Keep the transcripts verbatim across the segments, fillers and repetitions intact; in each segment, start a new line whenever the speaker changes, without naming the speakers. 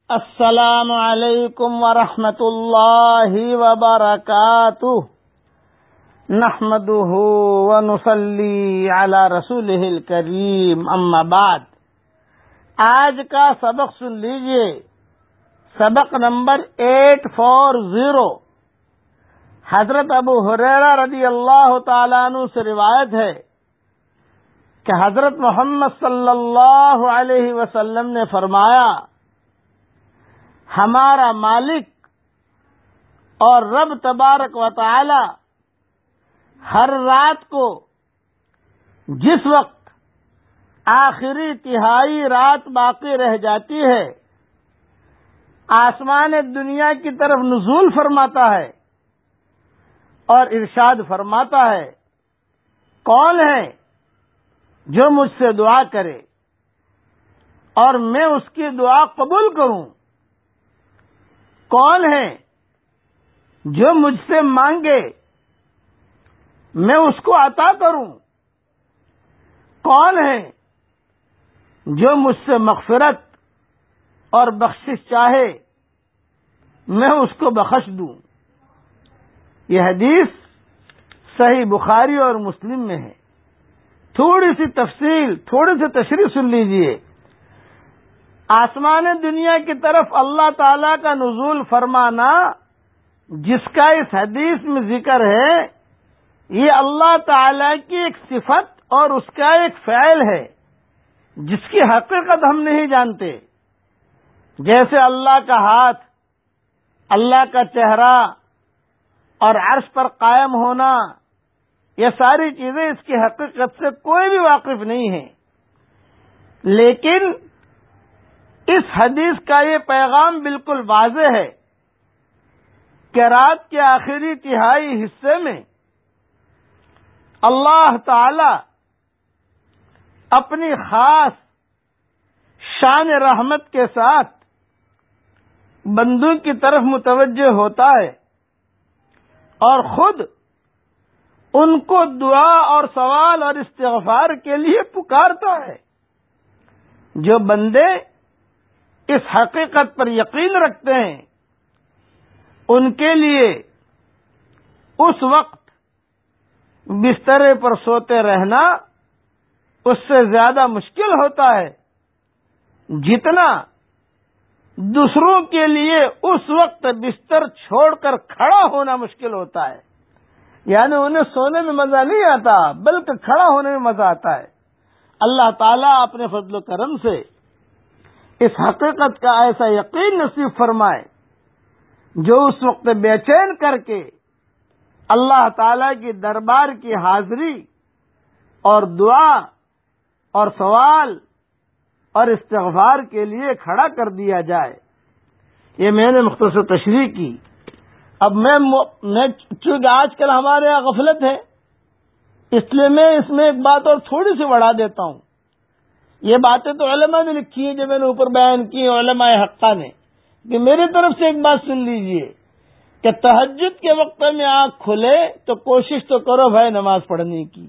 السلام علیکم ورحمۃ اللہ وبرکاتہ نحمده ونصلی علی رسولہ الکریم اما بعد. آج کا سبق سن لیجئے. سبق نمبر ایٹ فور زیرو. حضرت ابو ہریرہ رضی اللہ تعالیٰ عنہ سے روایت ہے کہ حضرت محمد صلی اللہ علیہ وسلم نے فرمایا، ہمارا مالک اور رب تبارک و تعالی ہر رات کو جس وقت آخری تہائی رات باقی رہ جاتی ہے، آسمان دنیا کی طرف نزول فرماتا ہے اور ارشاد فرماتا ہے، کون ہے جو مجھ سے دعا کرے اور میں اس کی دعا قبول کروں؟ کون ہے جو مجھ سے مانگے میں اس کو عطا کروں؟ کون ہے جو مجھ سے مغفرت اور بخشش چاہے میں اس کو بخش دوں؟ یہ حدیث صحیح بخاری اور مسلم میں ہے. تھوڑی سی تفصیل، تھوڑی سی تشریح سن لیجئے. آسمان دنیا کی طرف اللہ تعالی کا نزول فرمانا جس کا اس حدیث میں ذکر ہے، یہ اللہ تعالی کی ایک صفت اور اس کا ایک فعل ہے جس کی حقیقت ہم نہیں جانتے. جیسے اللہ کا ہاتھ، اللہ کا چہرہ اور عرش پر قائم ہونا، یہ ساری چیزیں اس کی حقیقت سے کوئی بھی واقف نہیں ہے. لیکن اس حدیث کا یہ پیغام بالکل واضح ہے کہ رات کے آخری تہائی حصے میں اللہ تعالی اپنی خاص شان رحمت کے ساتھ بندوں کی طرف متوجہ ہوتا ہے اور خود ان کو دعا اور سوال اور استغفار کے لیے پکارتا ہے. جو بندے اس حقیقت پر یقین رکھتے ہیں ان کے لیے اس وقت بسترے پر سوتے رہنا اس سے زیادہ مشکل ہوتا ہے جتنا دوسروں کے لیے اس وقت بستر چھوڑ کر کھڑا ہونا مشکل ہوتا ہے. یعنی انہیں سونے میں مزہ نہیں آتا بلکہ کھڑا ہونے میں مزہ آتا ہے. اللہ تعالیٰ اپنے فضل و کرم سے اس حقیقت کا ایسا یقین نصیب فرمائے جو اس وقت بے چین کر کے اللہ تعالی کی دربار کی حاضری اور دعا اور سوال اور استغفار کے لیے کھڑا کر دیا جائے. یہ میں نے مختصر تشریح کی. اب میں میں چونکہ آج کل ہمارے یہاں غفلت ہے اس لیے میں اس میں ایک بات اور تھوڑی سی بڑھا دیتا ہوں. یہ باتیں تو علماء نے لکھی ہیں جو میں نے اوپر بیان کی علماء حقہ نے، کہ میری طرف سے ایک بات سن لیجئے کہ تہجد کے وقت میں آنکھ کھلے تو کوشش تو کرو بھائی نماز پڑھنے کی.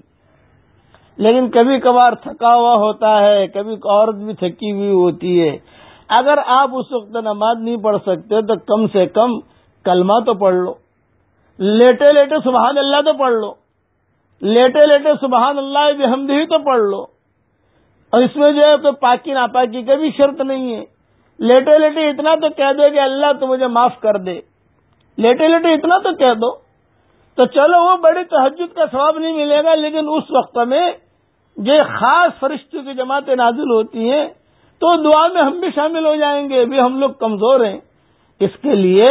لیکن کبھی کبھار تھکا ہوا ہوتا ہے، کبھی عورت بھی تھکی ہوئی ہوتی ہے. اگر آپ اس وقت نماز نہیں پڑھ سکتے تو کم سے کم کلمہ تو پڑھ لو. لیٹے لیٹے سبحان اللہ تو پڑھ لو. لیٹے لیٹے سبحان اللہ بحمدہ تو پڑھ لو. اور اس میں جو ہے کوئی پاکی ناپاکی کا بھی شرط نہیں ہے. لیٹے لیٹے اتنا تو کہہ دو کہ اللہ تو مجھے معاف کر دے. لیٹے لیٹے اتنا تو کہہ دو تو چلو وہ بڑی تہجد کا ثواب نہیں ملے گا، لیکن اس وقت میں جو خاص فرشتوں کی جماعتیں نازل ہوتی ہیں تو دعا میں ہم بھی شامل ہو جائیں گے. بھی ہم لوگ کمزور ہیں. اس کے لیے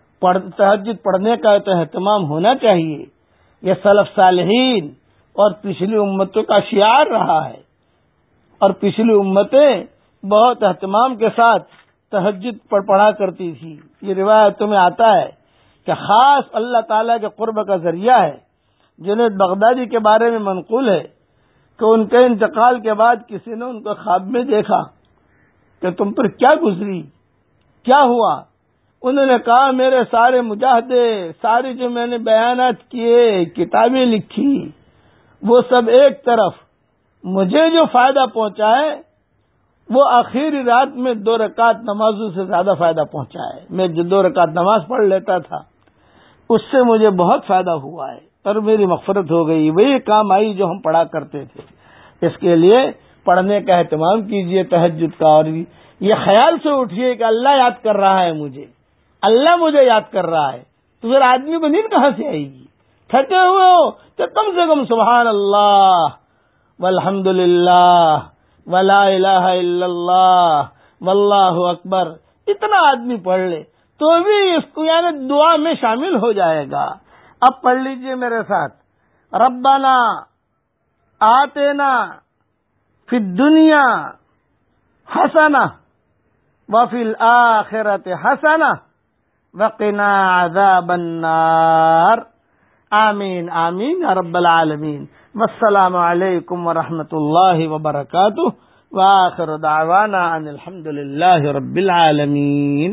تہجد پڑھنے کا تو اہتمام ہونا چاہیے. یہ سلف صالحین اور پچھلی امتوں کا شعار رہا ہے اور پچھلی امتیں بہت اہتمام کے ساتھ تہجد پڑھ پڑھا کرتی تھی. یہ روایتوں میں آتا ہے کہ خاص اللہ تعالیٰ کے قرب کا ذریعہ ہے. جنید بغدادی کے بارے میں منقول ہے کہ ان کے انتقال کے بعد کسی نے ان کو خواب میں دیکھا کہ تم پر کیا گزری، کیا ہوا؟ انہوں نے کہا میرے سارے مجاہدے، سارے جو میں نے بیانات کیے، کتابیں لکھی، وہ سب ایک طرف، مجھے جو فائدہ پہنچا ہے وہ آخری رات میں دو رکعت نمازوں سے زیادہ فائدہ پہنچا ہے. میں جو دو رکعت نماز پڑھ لیتا تھا اس سے مجھے بہت فائدہ ہوا ہے اور میری مغفرت ہو گئی. وہی کام آئی جو ہم پڑھا کرتے تھے. اس کے لیے پڑھنے کا اہتمام کیجئے تہجد کا، اور یہ خیال سے اٹھیے کہ اللہ یاد کر رہا ہے مجھے، اللہ مجھے یاد کر رہا ہے. تو پھر آدمی کو نیند کہاں سے آئے گی؟ تھکے ہوئے ہو تو کم سے کم سبحان اللہ والحمد للہ ولا الہ الا اللہ واللہ اکبر اتنا آدمی پڑھ لے تو بھی اس کو یعنی دعا میں شامل ہو جائے گا. اب پڑھ لیجئے میرے ساتھ، ربنا آتنا فی الدنیا حسنہ وفی الآخرۃ حسنہ وقنا عذاب النار. آمین آمین یا رب العالمین. والسلام علیکم ورحمۃ اللہ وبرکاتہ وآخر دعوانا ان الحمد للہ رب العالمین.